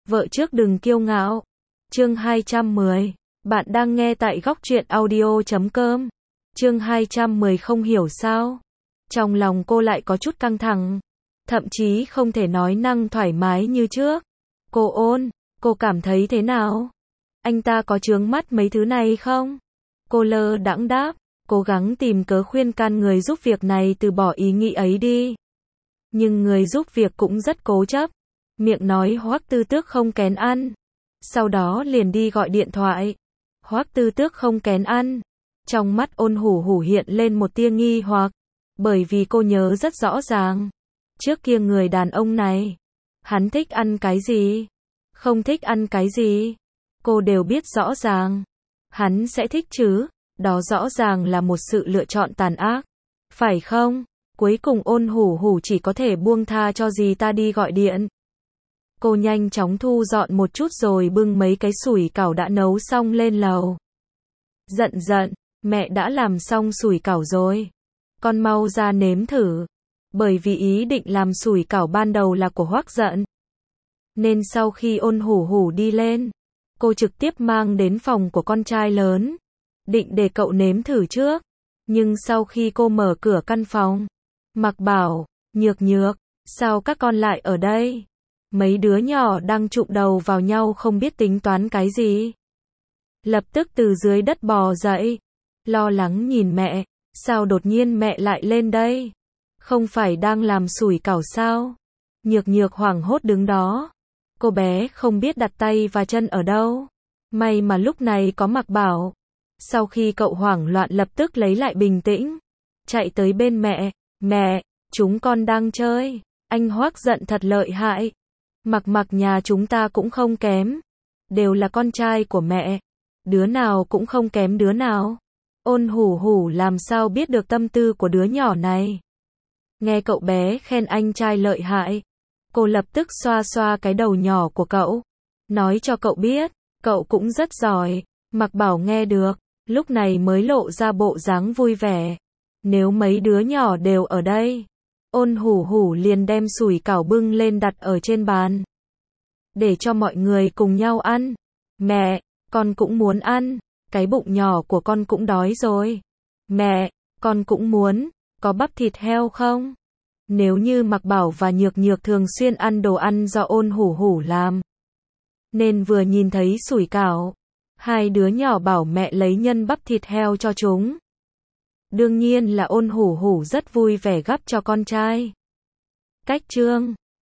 Vợ trước đừng kiêu ngạo. Chương 210. Bạn đang nghe tại góc truyện audio.com. Chương 210 không hiểu sao. Trong lòng cô lại có chút căng thẳng. Thậm chí không thể nói năng thoải mái như trước. Cô Ôn, cô cảm thấy thế nào? Anh ta có chướng mắt mấy thứ này không? Cô lơ đãng đáp, cố gắng tìm cớ khuyên can người giúp việc này từ bỏ ý nghĩ ấy đi. Nhưng người giúp việc cũng rất cố chấp. Miệng nói Hoắc Tư Tước không kén ăn. Sau đó liền đi gọi điện thoại. Hoắc Tư Tước không kén ăn. Trong mắt Ôn Hủ Hủ hiện lên một tia nghi hoặc. Bởi vì cô nhớ rất rõ ràng. Trước kia người đàn ông này, hắn thích ăn cái gì? Không thích ăn cái gì? Cô đều biết rõ ràng. Hắn sẽ thích chứ? Đó rõ ràng là một sự lựa chọn tàn ác. Phải không? Cuối cùng Ôn Hủ Hủ chỉ có thể buông tha cho dì ta đi gọi điện. Cô nhanh chóng thu dọn một chút rồi bưng mấy cái sủi cảo đã nấu xong lên lầu. Giận, mẹ đã làm xong sủi cảo rồi. Con mau ra nếm thử. Bởi vì ý định làm sủi cảo ban đầu là của Hoắc Giận. Nên sau khi Ôn Hủ Hủ đi lên, cô trực tiếp mang đến phòng của con trai lớn. Định để cậu nếm thử trước. Nhưng sau khi cô mở cửa căn phòng, Mạc Bảo, Nhược, sao các con lại ở đây? Mấy đứa nhỏ đang chụm đầu vào nhau không biết tính toán cái gì. Lập tức từ dưới đất bò dậy, lo lắng nhìn mẹ, sao đột nhiên mẹ lại lên đây? Không phải đang làm sủi cảo sao? Nhược hoảng hốt đứng đó. Cô bé không biết đặt tay và chân ở đâu. May mà lúc này có Mạc Bảo. Sau khi cậu hoảng loạn lập tức lấy lại bình tĩnh, chạy tới bên mẹ, chúng con đang chơi. Anh Hoắc Giận thật lợi hại. Mặc nhà chúng ta cũng không kém. Đều là con trai của mẹ. Đứa nào cũng không kém đứa nào. Ôn Hủ Hủ làm sao biết được tâm tư của đứa nhỏ này. Nghe cậu bé khen anh trai lợi hại. Cô lập tức xoa xoa cái đầu nhỏ của cậu. Nói cho cậu biết, cậu cũng rất giỏi. Mạc Bảo nghe được, lúc này mới lộ ra bộ dáng vui vẻ. Nếu mấy đứa nhỏ đều ở đây, Ôn Hủ Hủ liền đem sủi cảo bưng lên đặt ở trên bàn. Để cho mọi người cùng nhau ăn. Mẹ, con cũng muốn ăn. Cái bụng nhỏ của con cũng đói rồi. Mẹ, con cũng muốn. Có bắp thịt heo không? Nếu như Mạc Bảo và Nhược thường xuyên ăn đồ ăn do Ôn Hủ Hủ làm, nên vừa nhìn thấy sủi cảo, hai đứa nhỏ bảo mẹ lấy nhân bắp thịt heo cho chúng. Đương nhiên là Ôn Hủ Hủ rất vui vẻ gắp cho con trai. Cách chương